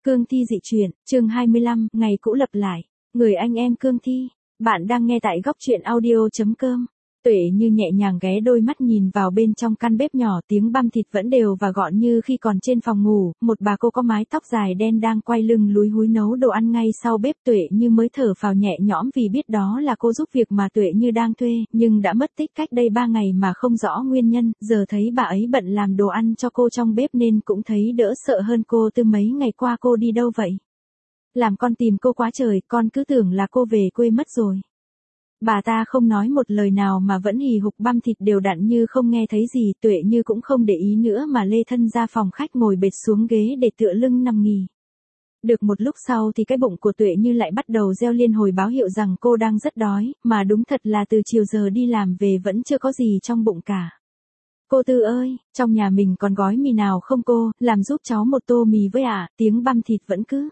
Cương Thi dị truyện, chương 25, ngày cũ lập lại. Người anh em Cương Thi. Bạn đang nghe tại góc truyện audio.com. Tuệ Như nhẹ nhàng ghé đôi mắt nhìn vào bên trong căn bếp nhỏ, tiếng băm thịt vẫn đều và gọn như khi còn trên phòng ngủ. Một bà cô có mái tóc dài đen đang quay lưng lúi húi nấu đồ ăn ngay sau bếp. Tuệ Như mới thở phào nhẹ nhõm vì biết đó là cô giúp việc mà Tuệ Như đang thuê, nhưng đã mất tích cách đây 3 ngày mà không rõ nguyên nhân. Giờ thấy bà ấy bận làm đồ ăn cho cô trong bếp nên cũng thấy đỡ sợ hơn. Cô Tư mấy ngày qua cô đi đâu vậy? Làm con tìm cô quá trời, con cứ tưởng là cô về quê mất rồi. Bà ta không nói một lời nào mà vẫn hì hục băm thịt đều đặn như không nghe thấy gì. Tuệ Như cũng không để ý nữa mà lê thân ra phòng khách ngồi bệt xuống ghế để tựa lưng nằm nghỉ. Được một lúc sau thì cái bụng của Tuệ Như lại bắt đầu reo liên hồi báo hiệu rằng cô đang rất đói, mà đúng thật là từ chiều giờ đi làm về vẫn chưa có gì trong bụng cả. Cô Tư ơi, trong nhà mình còn gói mì nào không cô, làm giúp cháu một tô mì với ạ. Tiếng băm thịt vẫn cứ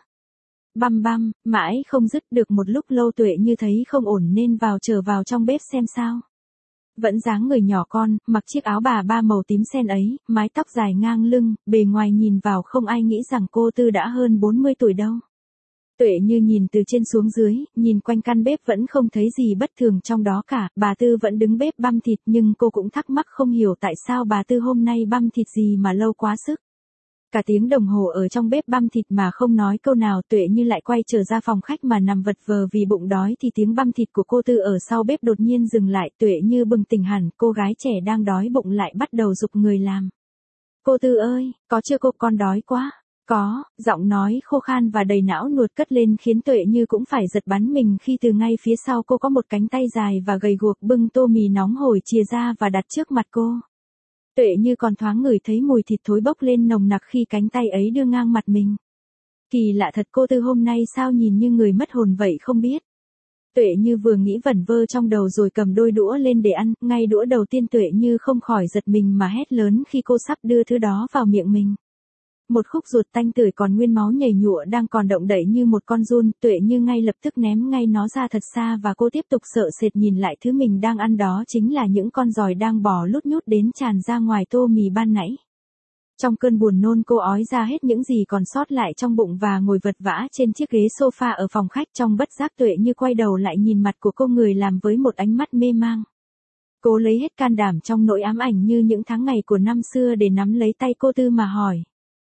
băm, mãi không dứt. Được một lúc lâu Tuệ Như thấy không ổn nên trở vào trong bếp xem sao. Vẫn dáng người nhỏ con, mặc chiếc áo bà ba màu tím sen ấy, mái tóc dài ngang lưng, bề ngoài nhìn vào không ai nghĩ rằng cô Tư đã hơn 40 tuổi đâu. Tuệ Như nhìn từ trên xuống dưới, nhìn quanh căn bếp vẫn không thấy gì bất thường trong đó cả. Bà Tư vẫn đứng bếp băm thịt nhưng cô cũng thắc mắc không hiểu tại sao bà Tư hôm nay băm thịt gì mà lâu quá sức. Cả tiếng đồng hồ ở trong bếp băm thịt mà không nói câu nào. Tuệ Như lại quay trở ra phòng khách mà nằm vật vờ vì bụng đói thì tiếng băm thịt của cô Tư ở sau bếp đột nhiên dừng lại. Tuệ Như bừng tỉnh hẳn, cô gái trẻ đang đói bụng lại bắt đầu giục người làm. Cô Tư ơi, có chưa cô, con đói quá. Có, giọng nói khô khan và đầy não nuột cất lên khiến Tuệ Như cũng phải giật bắn mình khi từ ngay phía sau cô có một cánh tay dài và gầy guộc bưng tô mì nóng hổi chìa ra và đặt trước mặt cô. Tuệ Như còn thoáng ngửi thấy mùi thịt thối bốc lên nồng nặc khi cánh tay ấy đưa ngang mặt mình. Kỳ lạ thật, cô Tư hôm nay sao nhìn như người mất hồn vậy không biết. Tuệ Như vừa nghĩ vẩn vơ trong đầu rồi cầm đôi đũa lên để ăn, ngay đũa đầu tiên Tuệ Như không khỏi giật mình mà hét lớn khi cô sắp đưa thứ đó vào miệng mình. Một khúc ruột tanh tưởi còn nguyên máu nhầy nhụa đang còn động đậy như một con giun. Tuệ Như ngay lập tức ném ngay nó ra thật xa và cô tiếp tục sợ sệt nhìn lại thứ mình đang ăn, đó chính là những con giòi đang bò lút nhút đến tràn ra ngoài tô mì ban nãy. Trong cơn buồn nôn cô ói ra hết những gì còn sót lại trong bụng và ngồi vật vã trên chiếc ghế sofa ở phòng khách. Trong bất giác Tuệ Như quay đầu lại nhìn mặt của cô người làm với một ánh mắt mê mang. Cô lấy hết can đảm trong nỗi ám ảnh như những tháng ngày của năm xưa để nắm lấy tay cô Tư mà hỏi.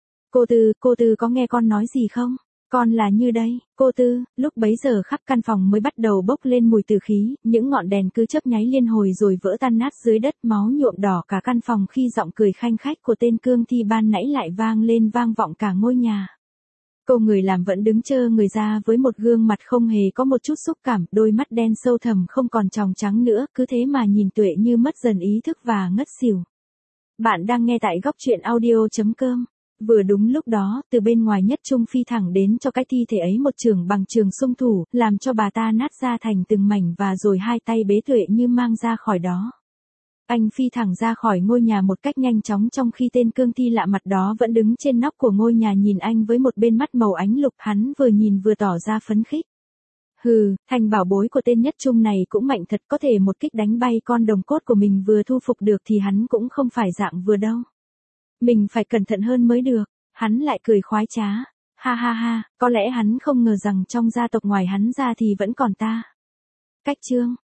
Cô Tư có nghe con nói gì không? Con là Như đây, cô Tư. Lúc bấy giờ khắp căn phòng mới bắt đầu bốc lên mùi tử khí, những ngọn đèn cứ chớp nháy liên hồi rồi vỡ tan nát dưới đất, máu nhuộm đỏ cả căn phòng khi giọng cười khanh khách của tên Cương Thi ban nãy lại vang vọng cả ngôi nhà. Cô người làm vẫn đứng trơ người ra với một gương mặt không hề có một chút xúc cảm, đôi mắt đen sâu thẳm không còn tròng trắng nữa, cứ thế mà nhìn Tuệ Như mất dần ý thức và ngất xỉu. Bạn đang nghe tại góc truyện audio.com. Vừa đúng lúc đó, từ bên ngoài Nhất Trung phi thẳng đến cho cái thi thể ấy một chưởng bằng trường xung thủ, làm cho bà ta nát ra thành từng mảnh và rồi hai tay bế Tuệ Như mang ra khỏi đó. Anh phi thẳng ra khỏi ngôi nhà một cách nhanh chóng trong khi tên Cương Thi lạ mặt đó vẫn đứng trên nóc của ngôi nhà nhìn anh với một bên mắt màu ánh lục. Hắn vừa nhìn vừa tỏ ra phấn khích. Hừ, thành bảo bối của tên Nhất Trung này cũng mạnh thật, có thể một kích đánh bay con đồng cốt của mình vừa thu phục được thì hắn cũng không phải dạng vừa đâu. Mình phải cẩn thận hơn mới được. Hắn lại cười khoái trá. Ha ha ha, có lẽ hắn không ngờ rằng trong gia tộc ngoài hắn ra thì vẫn còn ta. Cách chương